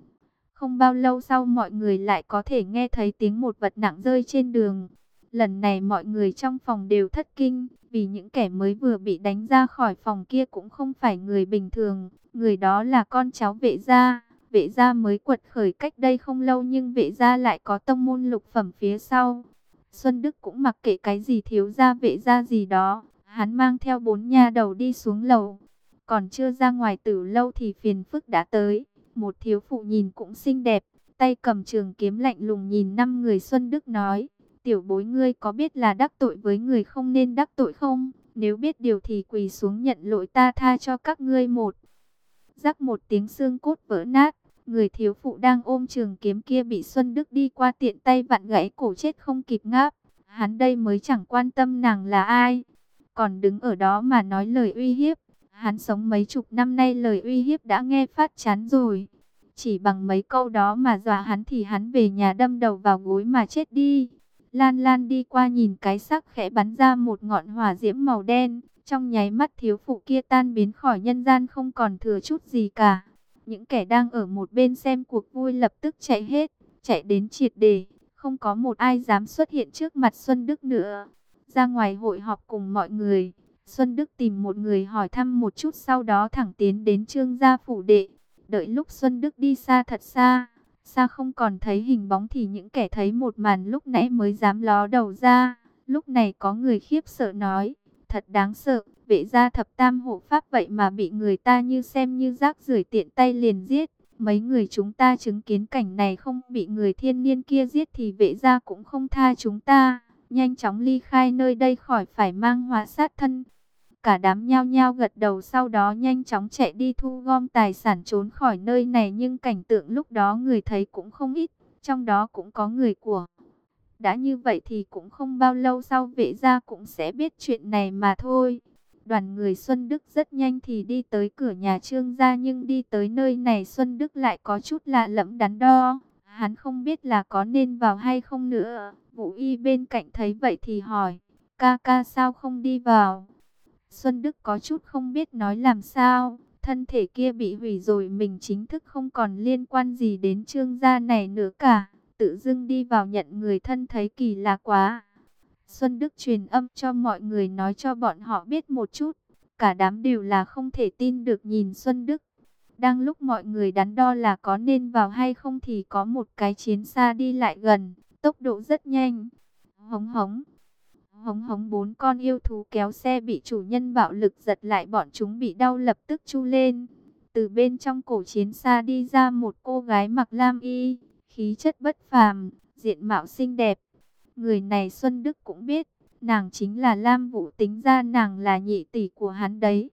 Không bao lâu sau mọi người lại có thể nghe thấy tiếng một vật nặng rơi trên đường. Lần này mọi người trong phòng đều thất kinh, vì những kẻ mới vừa bị đánh ra khỏi phòng kia cũng không phải người bình thường. Người đó là con cháu Vệ gia. Vệ gia mới quật khởi cách đây không lâu, nhưng Vệ gia lại có tông môn lục phẩm phía sau. Xuân Đức cũng mặc kệ cái gì thiếu gia Vệ gia gì đó, hắn mang theo bốn nha đầu đi xuống lầu. Còn chưa ra ngoài từ lâu thì phiền phức đã tới. Một thiếu phụ nhìn cũng xinh đẹp, tay cầm trường kiếm lạnh lùng nhìn năm người. Xuân Đức nói: tiểu bối, ngươi có biết là đắc tội với người không nên đắc tội không? Nếu biết điều thì quỳ xuống nhận lỗi, ta tha cho các ngươi. Một rắc một tiếng, xương cốt vỡ nát. Người thiếu phụ đang ôm trường kiếm kia bị Xuân Đức đi qua tiện tay vặn gãy cổ chết không kịp ngáp. Hắn đây mới chẳng quan tâm nàng là ai, còn đứng ở đó mà nói lời uy hiếp. Hắn sống mấy chục năm nay, lời uy hiếp đã nghe phát chán rồi. Chỉ bằng mấy câu đó mà dọa hắn thì hắn về nhà đâm đầu vào gối mà chết đi. Lan Lan đi qua nhìn cái xác khẽ bắn ra một ngọn hỏa diễm màu đen. Trong nháy mắt thiếu phụ kia tan biến khỏi nhân gian, không còn thừa chút gì cả. Những kẻ đang ở một bên xem cuộc vui lập tức chạy hết, chạy đến triệt để. Không có một ai dám xuất hiện trước mặt Xuân Đức nữa. Ra ngoài hội họp cùng mọi người, Xuân Đức tìm một người hỏi thăm một chút, sau đó thẳng tiến đến Trương gia phủ đệ. Đợi lúc Xuân Đức đi xa thật xa, xa không còn thấy hình bóng thì những kẻ thấy một màn lúc nãy mới dám ló đầu ra. Lúc này có người khiếp sợ nói: thật đáng sợ, Vệ gia thập tam hộ pháp vậy mà bị người ta như xem như rác rưởi tiện tay liền giết. Mấy người chúng ta chứng kiến cảnh này, không bị người thiên niên kia giết thì Vệ gia cũng không tha chúng ta. Nhanh chóng ly khai nơi đây khỏi phải mang họa sát thân. Cả đám nhao nhao gật đầu, sau đó nhanh chóng chạy đi thu gom tài sản trốn khỏi nơi này. Nhưng cảnh tượng lúc đó người thấy cũng không ít, trong đó cũng có người của. Đã như vậy thì cũng không bao lâu sau Vệ gia cũng sẽ biết chuyện này mà thôi. Đoàn người Xuân Đức rất nhanh thì đi tới cửa nhà Trương gia, nhưng đi tới nơi này Xuân Đức lại có chút lạ lẫm đắn đo. Hắn không biết là có nên vào hay không nữa. Vũ Y bên cạnh thấy vậy thì hỏi: ca ca sao không đi vào? Xuân Đức có chút không biết nói làm sao. Thân thể kia bị hủy rồi, mình chính thức không còn liên quan gì đến Trương gia này nữa cả. Tự dưng đi vào nhận người thân thấy kỳ lạ quá. Xuân Đức truyền âm cho mọi người nói cho bọn họ biết một chút. Cả đám đều là không thể tin được nhìn Xuân Đức. Đang lúc mọi người đắn đo là có nên vào hay không thì có một cái chiến xa đi lại gần, tốc độ rất nhanh. Hống hống, hống hống, bốn con yêu thú kéo xe bị chủ nhân bạo lực giật lại, bọn chúng bị đau lập tức chu lên. Từ bên trong cổ chiến xa đi ra một cô gái mặc lam y, khí chất bất phàm, diện mạo xinh đẹp. Người này Xuân Đức cũng biết, nàng chính là Lam Vũ, tính ra nàng là nhị tỷ của hắn đấy.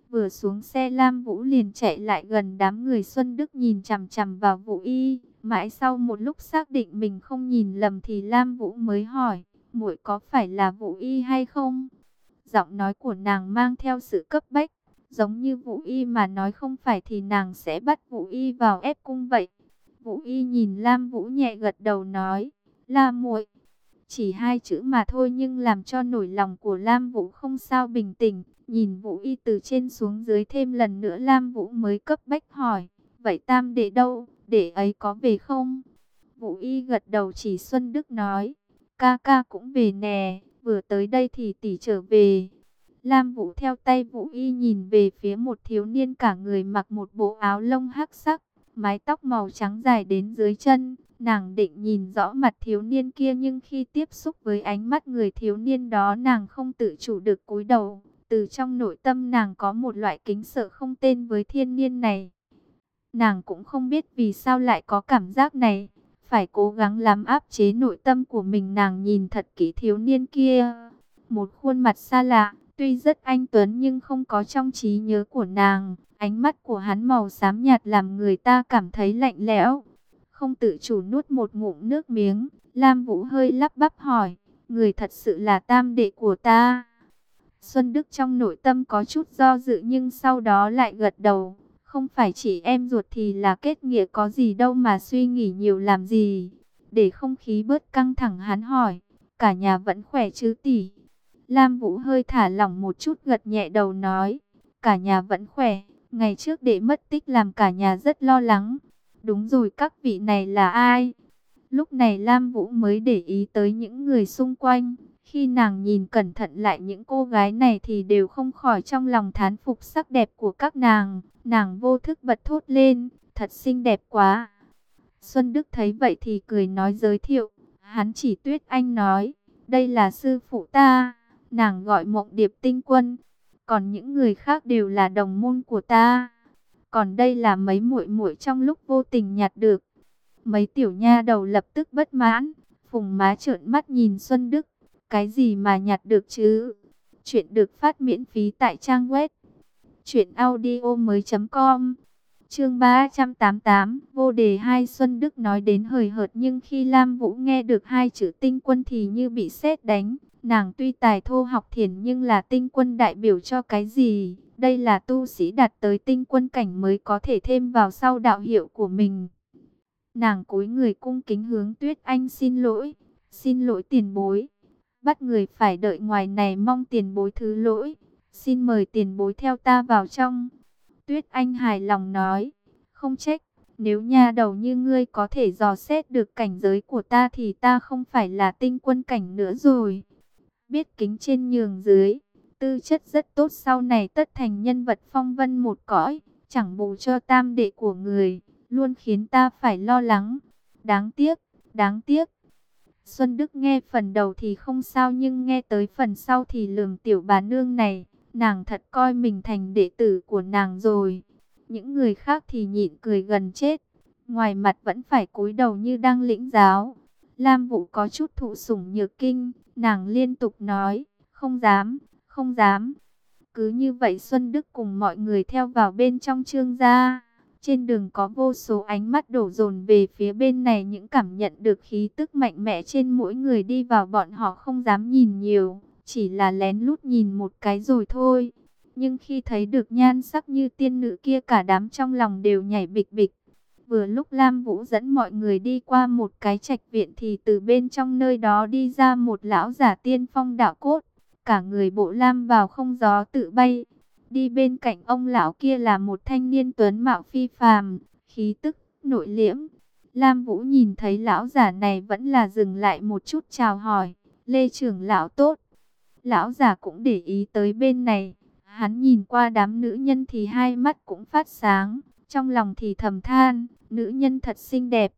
Vừa xuống xe Lam Vũ liền chạy lại gần đám người. Xuân Đức nhìn chằm chằm vào Vũ Y, mãi sau một lúc xác định mình không nhìn lầm thì Lam Vũ mới hỏi, muội có phải là Vũ Y hay không? Giọng nói của nàng mang theo sự cấp bách, giống như Vũ Y mà nói không phải thì nàng sẽ bắt Vũ Y vào ép cung vậy. Vũ Y nhìn Lam Vũ nhẹ gật đầu nói, là muội. Chỉ hai chữ mà thôi nhưng làm cho nỗi lòng của Lam Vũ không sao bình tĩnh. Nhìn Vũ Y từ trên xuống dưới thêm lần nữa Lam Vũ mới cấp bách hỏi, vậy tam đệ đâu, đệ ấy có về không? Vũ Y gật đầu chỉ Xuân Đức nói, ca ca cũng về nè, vừa tới đây thì tỷ trở về. Lam Vũ theo tay Vũ Y nhìn về phía một thiếu niên cả người mặc một bộ áo lông hắc sắc, mái tóc màu trắng dài đến dưới chân. Nàng định nhìn rõ mặt thiếu niên kia nhưng khi tiếp xúc với ánh mắt người thiếu niên đó nàng không tự chủ được cúi đầu. Từ trong nội tâm nàng có một loại kính sợ không tên với thiên niên này. Nàng cũng không biết vì sao lại có cảm giác này. Phải cố gắng lắm áp chế nội tâm của mình. Nàng nhìn thật kỹ thiếu niên kia. Một khuôn mặt xa lạ, tuy rất anh tuấn nhưng không có trong trí nhớ của nàng. Ánh mắt của hắn màu xám nhạt làm người ta cảm thấy lạnh lẽo. Không tự chủ nuốt một ngụm nước miếng, Lam Vũ hơi lắp bắp hỏi, người thật sự là tam đệ của ta? Xuân Đức trong nội tâm có chút do dự nhưng sau đó lại gật đầu, không phải chỉ em ruột thì là kết nghĩa có gì đâu mà suy nghĩ nhiều làm gì. Để không khí bớt căng thẳng hắn hỏi, cả nhà vẫn khỏe chứ tỷ? Lam Vũ hơi thả lỏng một chút gật nhẹ đầu nói, cả nhà vẫn khỏe, ngày trước đệ mất tích làm cả nhà rất lo lắng. Đúng rồi, các vị này là ai? Lúc này Lam Vũ mới để ý tới những người xung quanh. Khi nàng nhìn cẩn thận lại những cô gái này thì đều không khỏi trong lòng thán phục sắc đẹp của các nàng. Nàng vô thức bật thốt lên, thật xinh đẹp quá. Xuân Đức thấy vậy thì cười nói giới thiệu. Hắn chỉ Tuyết Anh nói, đây là sư phụ ta. Nàng gọi Mộng Điệp Tinh Quân. Còn những người khác đều là đồng môn của ta. Còn đây là mấy muội muội trong lúc vô tình nhặt được. Mấy tiểu nha đầu lập tức bất mãn, phùng má trợn mắt nhìn Xuân Đức. Cái gì mà nhặt được chứ? Chuyện được phát miễn phí tại trang web truyện audio mới chấm com. Chương ba trăm tám mươi tám, vô đề hai. Xuân Đức nói đến hời hợt nhưng khi Lam Vũ nghe được hai chữ tinh quân thì như bị sét đánh. Nàng tuy tài thô học thiền nhưng là tinh quân đại biểu cho cái gì? Đây là tu sĩ đạt tới tinh quân cảnh mới có thể thêm vào sau đạo hiệu của mình. Nàng cúi người cung kính hướng Tuyết Anh xin lỗi. Xin lỗi tiền bối. Bắt người phải đợi ngoài này, mong tiền bối thứ lỗi. Xin mời tiền bối theo ta vào trong. Tuyết Anh hài lòng nói. Không trách. Nếu nha đầu như ngươi có thể dò xét được cảnh giới của ta thì ta không phải là tinh quân cảnh nữa rồi. Biết kính trên nhường dưới, tư chất rất tốt, sau này tất thành nhân vật phong vân một cõi. Chẳng bù cho tam đệ của người, luôn khiến ta phải lo lắng. Đáng tiếc, đáng tiếc. Xuân Đức nghe phần đầu thì không sao nhưng nghe tới phần sau thì lườm tiểu bà nương này. Nàng thật coi mình thành đệ tử của nàng rồi. Những người khác thì nhịn cười gần chết, ngoài mặt vẫn phải cúi đầu như đang lĩnh giáo. Lam Vũ có chút thụ sủng nhược kinh, nàng liên tục nói, không dám, không dám. Cứ như vậy Xuân Đức cùng mọi người theo vào bên trong Trương gia. Trên đường có vô số ánh mắt đổ dồn về phía bên này, những cảm nhận được khí tức mạnh mẽ trên mỗi người đi vào bọn họ không dám nhìn nhiều, chỉ là lén lút nhìn một cái rồi thôi. Nhưng khi thấy được nhan sắc như tiên nữ kia cả đám trong lòng đều nhảy bịch bịch. Vừa lúc Lam Vũ dẫn mọi người đi qua một cái trạch viện thì từ bên trong nơi đó đi ra một lão giả tiên phong đạo cốt. Cả người bộ lam vào không gió tự bay. Đi bên cạnh ông lão kia là một thanh niên tuấn mạo phi phàm, khí tức nội liễm. Lam Vũ nhìn thấy lão giả này vẫn là dừng lại một chút chào hỏi, Lê trưởng lão tốt. Lão giả cũng để ý tới bên này, hắn nhìn qua đám nữ nhân thì hai mắt cũng phát sáng, trong lòng thì thầm than, nữ nhân thật xinh đẹp.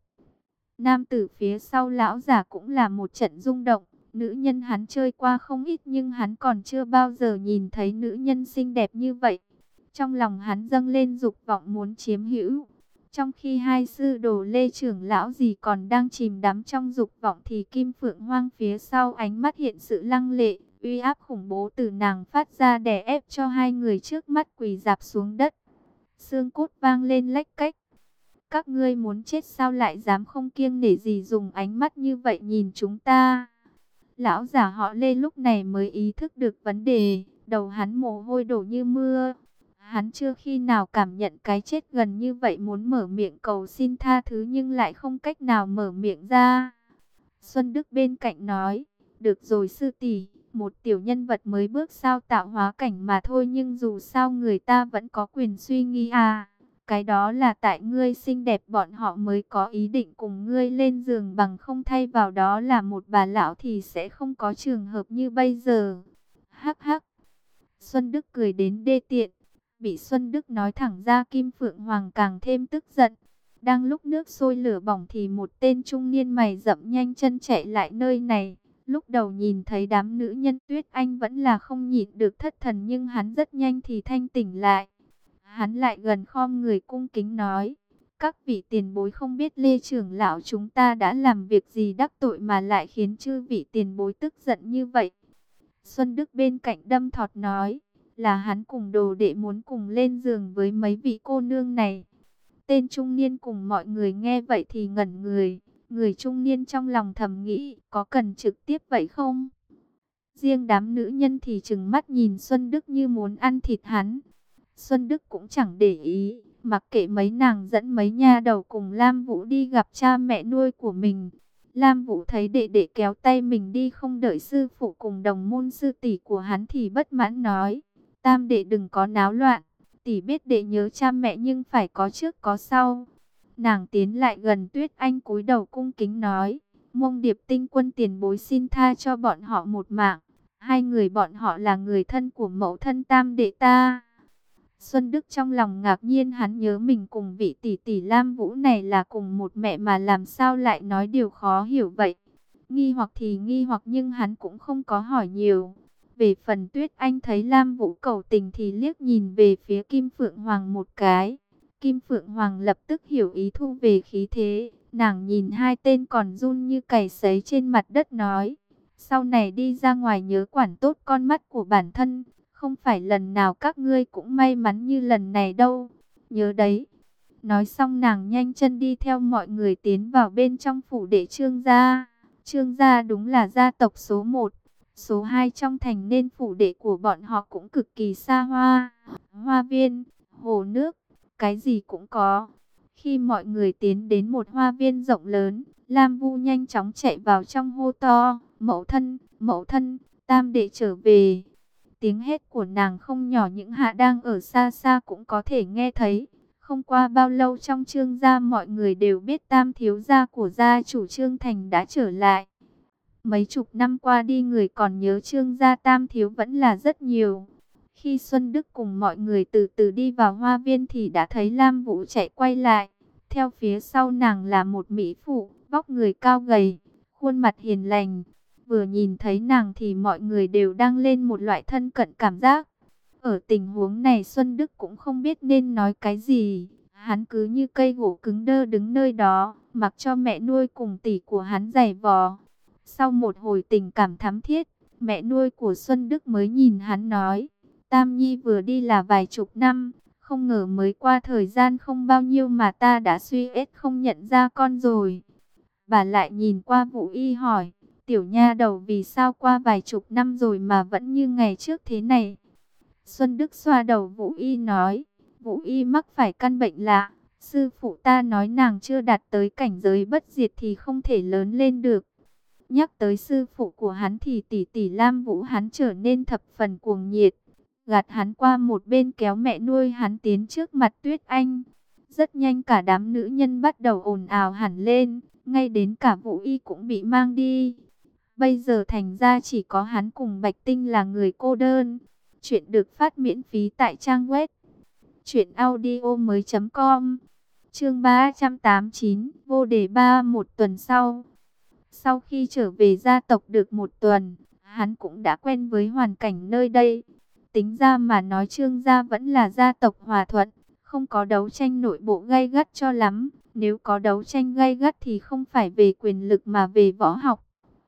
Nam tử phía sau lão giả cũng là một trận rung động. Nữ nhân hắn chơi qua không ít nhưng hắn còn chưa bao giờ nhìn thấy nữ nhân xinh đẹp như vậy. Trong lòng hắn dâng lên dục vọng muốn chiếm hữu. Trong khi hai sư đồ Lê trưởng lão gì còn đang chìm đắm trong dục vọng thì Kim Phượng Hoang phía sau ánh mắt hiện sự lăng lệ, Uy áp khủng bố từ nàng phát ra đè ép cho hai người trước mắt quỳ rạp xuống đất. Xương cốt vang lên lách cách. Các ngươi muốn chết sao lại dám không kiêng nể gì dùng ánh mắt như vậy nhìn chúng ta? Lão giả họ Lê lúc này mới ý thức được vấn đề, đầu hắn mồ hôi đổ như mưa. Hắn chưa khi nào cảm nhận cái chết gần như vậy, muốn mở miệng cầu xin tha thứ nhưng lại không cách nào mở miệng ra. Xuân Đức bên cạnh nói, được rồi sư tỷ, một tiểu nhân vật mới bước sao tạo hóa cảnh mà thôi, nhưng dù sao người ta vẫn có quyền suy nghĩ à. Cái đó là tại ngươi xinh đẹp bọn họ mới có ý định cùng ngươi lên giường, bằng không thay vào đó là một bà lão thì sẽ không có trường hợp như bây giờ. Hắc hắc. Xuân Đức cười đến đê tiện. Bị Xuân Đức nói thẳng ra, Kim Phượng Hoàng càng thêm tức giận. Đang lúc nước sôi lửa bỏng thì một tên trung niên mày rậm nhanh chân chạy lại nơi này. Lúc đầu nhìn thấy đám nữ nhân, Tuyết Anh vẫn là không nhịn được thất thần, nhưng hắn rất nhanh thì thanh tỉnh lại. Hắn lại gần khom người cung kính nói, các vị tiền bối, không biết Lê trưởng lão chúng ta đã làm việc gì đắc tội mà lại khiến chư vị tiền bối tức giận như vậy. Xuân Đức bên cạnh đâm thọt nói, là hắn cùng đồ đệ muốn cùng lên giường với mấy vị cô nương này. Tên trung niên cùng mọi người nghe vậy thì ngẩn người. Người trung niên trong lòng thầm nghĩ, có cần trực tiếp vậy không? Riêng đám nữ nhân thì trừng mắt nhìn Xuân Đức như muốn ăn thịt hắn. Xuân Đức cũng chẳng để ý, mặc kệ mấy nàng dẫn mấy nha đầu cùng Lam Vũ đi gặp cha mẹ nuôi của mình. Lam Vũ thấy đệ đệ kéo tay mình đi không đợi sư phụ cùng đồng môn sư tỷ của hắn thì bất mãn nói, tam đệ đừng có náo loạn, tỷ biết đệ nhớ cha mẹ nhưng phải có trước có sau. Nàng tiến lại gần Tuyết Anh cúi đầu cung kính nói, Mông Điệp tinh quân tiền bối xin tha cho bọn họ một mạng, hai người bọn họ là người thân của mẫu thân tam đệ ta. Xuân Đức trong lòng ngạc nhiên, hắn nhớ mình cùng vị tỷ tỷ Lam Vũ này là cùng một mẹ mà làm sao lại nói điều khó hiểu vậy. Nghi hoặc thì nghi hoặc nhưng hắn cũng không có hỏi nhiều. Về phần Tuyết Anh thấy Lam Vũ cầu tình thì liếc nhìn về phía Kim Phượng Hoàng một cái. Kim Phượng Hoàng lập tức hiểu ý, thu về khí thế. Nàng nhìn hai tên còn run như cầy sấy trên mặt đất nói, sau này đi ra ngoài nhớ quản tốt con mắt của bản thân. Không phải lần nào các ngươi cũng may mắn như lần này đâu. Nhớ đấy. Nói xong nàng nhanh chân đi theo mọi người tiến vào bên trong phủ đệ Trương gia. Trương gia đúng là gia tộc số một, số hai trong thành nên phủ đệ của bọn họ cũng cực kỳ xa hoa. Hoa viên, hồ nước, cái gì cũng có. Khi mọi người tiến đến một hoa viên rộng lớn, Lam Vu nhanh chóng chạy vào trong hô to, mẫu thân, mẫu thân, tam đệ trở về. Tiếng hét của nàng không nhỏ, những hạ đang ở xa xa cũng có thể nghe thấy. Không qua bao lâu trong Trương gia mọi người đều biết tam thiếu gia của gia chủ Trương Thành đã trở lại. Mấy chục năm qua đi, người còn nhớ Trương gia tam thiếu vẫn là rất nhiều. Khi Xuân Đức cùng mọi người từ từ đi vào hoa viên thì đã thấy Lam Vũ chạy quay lại. Theo phía sau nàng là một mỹ phụ, vóc người cao gầy, khuôn mặt hiền lành. Vừa nhìn thấy nàng thì mọi người đều đang lên một loại thân cận cảm giác. Ở tình huống này Xuân Đức cũng không biết nên nói cái gì. Hắn cứ như cây gỗ cứng đơ đứng nơi đó, mặc cho mẹ nuôi cùng tỷ của hắn giày vò. Sau một hồi tình cảm thắm thiết, mẹ nuôi của Xuân Đức mới nhìn hắn nói, Tam Nhi vừa đi là vài chục năm, không ngờ mới qua thời gian không bao nhiêu mà ta đã suy ết không nhận ra con rồi. Bà lại nhìn qua Vũ Y hỏi, tiểu nha đầu vì sao qua vài chục năm rồi mà vẫn như ngày trước thế này? Xuân Đức xoa đầu Vũ Y nói, Vũ Y mắc phải căn bệnh lạ, sư phụ ta nói nàng chưa đạt tới cảnh giới bất diệt thì không thể lớn lên được. Nhắc tới sư phụ của hắn thì tỷ tỷ Lam Vũ hắn trở nên thập phần cuồng nhiệt, gạt hắn qua một bên kéo mẹ nuôi hắn tiến trước mặt Tuyết Anh. Rất nhanh cả đám nữ nhân bắt đầu ồn ào hẳn lên, ngay đến cả Vũ Y cũng bị mang đi. Bây giờ thành ra chỉ có hắn cùng Bạch Tinh là người cô đơn. Chuyện được phát miễn phí tại trang web truyện audio mới chấm com. Chương ba trăm tám mươi chín, vô đề ba. Một tuần sau, sau khi trở về gia tộc được một tuần, hắn cũng đã quen với hoàn cảnh nơi đây. Tính ra mà nói Trương gia vẫn là gia tộc hòa thuận, không có đấu tranh nội bộ gay gắt cho lắm. Nếu có đấu tranh gay gắt thì không phải về quyền lực mà về võ học.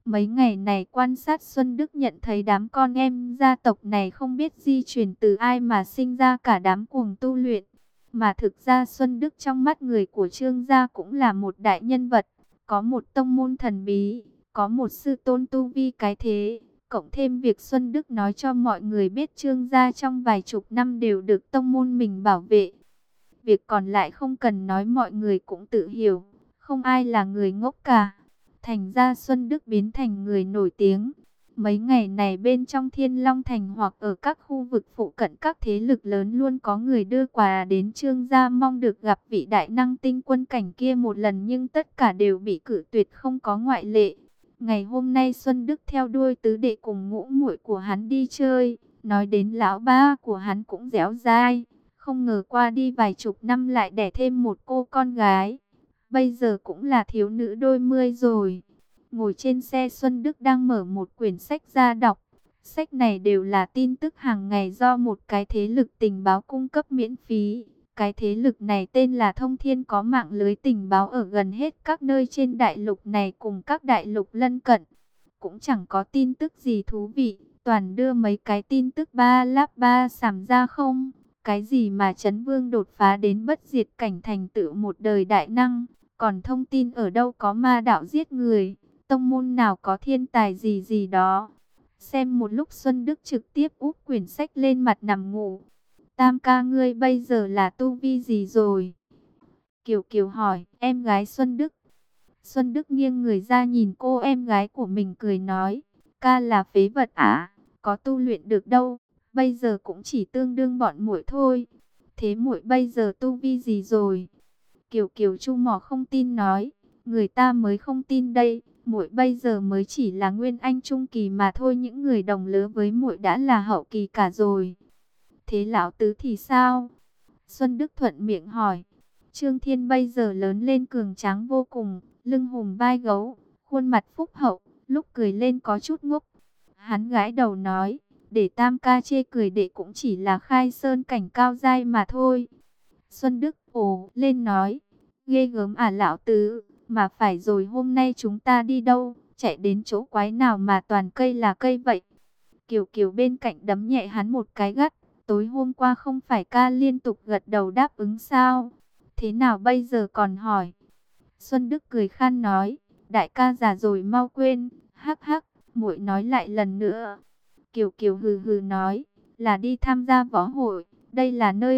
Mấy ngày này quan sát Xuân Đức nhận thấy đám con em gia tộc này không biết di truyền từ ai mà sinh ra cả đám cuồng tu luyện. Mà thực ra Xuân Đức trong mắt người của Trương gia cũng là một đại nhân vật, có một tông môn thần bí, có một sư tôn tu vi cái thế. Cộng thêm việc Xuân Đức nói cho mọi người biết Trương gia trong vài chục năm đều được tông môn mình bảo vệ. Việc còn lại không cần nói, mọi người cũng tự hiểu, không ai là người ngốc cả. Thành ra Xuân Đức biến thành người nổi tiếng. Mấy ngày này bên trong Thiên Long Thành hoặc ở các khu vực phụ cận, các thế lực lớn luôn có người đưa quà đến Trương gia mong được gặp vị đại năng tinh quân cảnh kia một lần, nhưng tất cả đều bị cự tuyệt, không có ngoại lệ. Ngày hôm nay Xuân Đức theo đuôi tứ đệ cùng ngũ muội của hắn đi chơi, nói đến lão ba của hắn cũng dẻo dai, không ngờ qua đi vài chục năm lại đẻ thêm một cô con gái. Bây giờ cũng là thiếu nữ đôi mươi rồi. Ngồi trên xe, Xuân Đức đang mở một quyển sách ra đọc. Sách này đều là tin tức hàng ngày do một cái thế lực tình báo cung cấp miễn phí. Cái thế lực này tên là Thông Thiên, có mạng lưới tình báo ở gần hết các nơi trên đại lục này cùng các đại lục lân cận. Cũng chẳng có tin tức gì thú vị, toàn đưa mấy cái tin tức ba láp ba xàm ra không. Cái gì mà Trấn Vương đột phá đến bất diệt cảnh, thành tựu một đời đại năng. Còn thông tin ở đâu có ma đạo giết người, tông môn nào có thiên tài gì gì đó. Xem một lúc Xuân Đức trực tiếp úp quyển sách lên mặt nằm ngủ. Tam ca, ngươi bây giờ là tu vi gì rồi? Kiều Kiều hỏi em gái Xuân Đức. Xuân Đức nghiêng người ra nhìn cô em gái của mình cười nói, ca là phế vật à, có tu luyện được đâu, bây giờ cũng chỉ tương đương bọn muội thôi. Thế muội bây giờ tu vi gì rồi? Kiều Kiều chu mỏ không tin nói, người ta mới không tin đây, muội bây giờ mới chỉ là nguyên anh trung kỳ mà thôi, những người đồng lứa với muội đã là hậu kỳ cả rồi. Thế lão tứ thì sao? Xuân Đức thuận miệng hỏi. Trương Thiên bây giờ lớn lên cường tráng vô cùng, lưng hùm vai gấu, khuôn mặt phúc hậu, lúc cười lên có chút ngốc. Hắn gãi đầu nói, để tam ca chê cười, đệ cũng chỉ là khai sơn cảnh cao giai mà thôi. Xuân Đức ồ lên nói, ghê gớm à lão tứ, mà phải rồi, hôm nay chúng ta đi đâu, chạy đến chỗ quái nào mà toàn cây là cây vậy? Kiều Kiều bên cạnh đấm nhẹ hắn một cái gắt, tối hôm qua không phải ca liên tục gật đầu đáp ứng sao? Thế nào bây giờ còn hỏi? Xuân Đức cười khan nói, đại ca già rồi mau quên, hắc hắc, muội nói lại lần nữa. Kiều Kiều hừ hừ nói, là đi tham gia võ hội, đây là nơi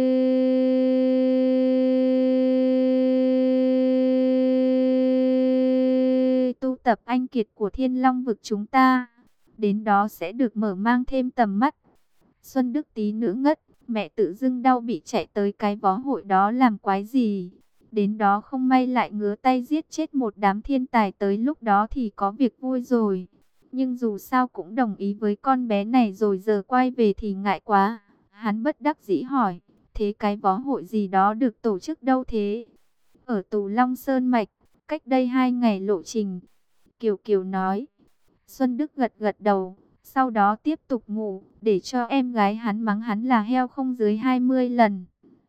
tu tập anh kiệt của Thiên Long vực chúng ta, đến đó sẽ được mở mang thêm tầm mắt. Xuân Đức tí nữa ngất, mẹ tự dưng đau bị chạy tới cái võ hội đó làm quái gì? Đến đó không may lại ngứa tay giết chết một đám thiên tài, tới lúc đó thì có việc vui rồi. Nhưng dù sao cũng đồng ý với con bé này rồi, giờ quay về thì ngại quá. Hắn bất đắc dĩ hỏi, thế cái võ hội gì đó được tổ chức đâu thế? Ở Tù Long Sơn Mạch, cách đây hai ngày lộ trình. Kiều Kiều nói. Xuân Đức gật gật đầu, sau đó tiếp tục ngủ, để cho em gái hắn mắng hắn là heo không dưới hai mươi lần.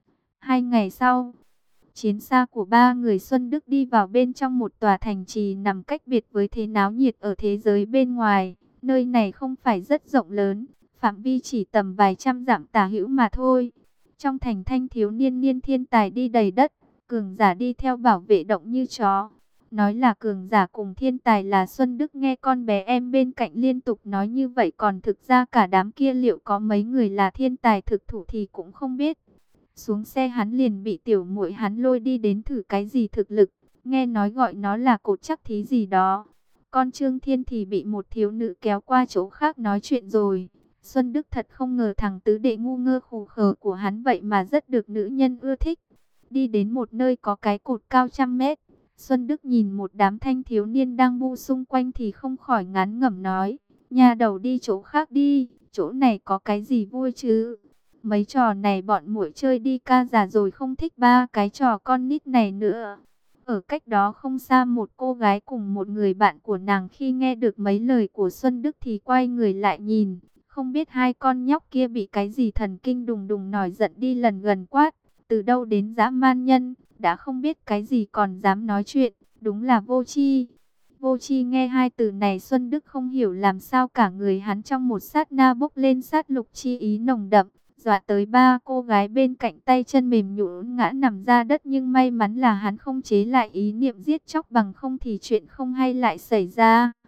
Hai ngày sau, chiến xa của ba người Xuân Đức đi vào bên trong một tòa thành trì nằm cách biệt với thế náo nhiệt ở thế giới bên ngoài. Nơi này không phải rất rộng lớn, phạm vi chỉ tầm vài trăm dặm tả hữu mà thôi. Trong thành, thanh thiếu niên niên thiên tài đi đầy đất, cường giả đi theo bảo vệ động như chó. Nói là cường giả cùng thiên tài là Xuân Đức nghe con bé em bên cạnh liên tục nói như vậy, còn thực ra cả đám kia liệu có mấy người là thiên tài thực thụ thì cũng không biết. Xuống xe hắn liền bị tiểu muội hắn lôi đi đến thử cái gì thực lực, nghe nói gọi nó là cột chắc thí gì đó. Con Trương Thiên thì bị một thiếu nữ kéo qua chỗ khác nói chuyện rồi. Xuân Đức thật không ngờ thằng tứ đệ ngu ngơ khù khờ của hắn vậy mà rất được nữ nhân ưa thích. Đi đến một nơi có cái cột cao trăm mét, Xuân Đức nhìn một đám thanh thiếu niên đang bu xung quanh thì không khỏi ngán ngẩm nói, nhà đầu đi chỗ khác đi, chỗ này có cái gì vui chứ? Mấy trò này bọn muội chơi đi, ca già rồi không thích ba cái trò con nít này nữa. Ở cách đó không xa, một cô gái cùng một người bạn của nàng khi nghe được mấy lời của Xuân Đức thì quay người lại nhìn, không biết hai con nhóc kia bị cái gì thần kinh đùng đùng nổi giận đi lần gần quát, từ đâu đến dã man nhân, đã không biết cái gì còn dám nói chuyện, đúng là vô tri. Vô Chi nghe hai từ này, Xuân Đức không hiểu làm sao cả người hắn trong một sát na bốc lên sát lục chi ý nồng đậm, dọa tới ba cô gái bên cạnh tay chân mềm nhũn ngã nằm ra đất, nhưng may mắn là hắn không chế lại ý niệm giết chóc, bằng không thì chuyện không hay lại xảy ra.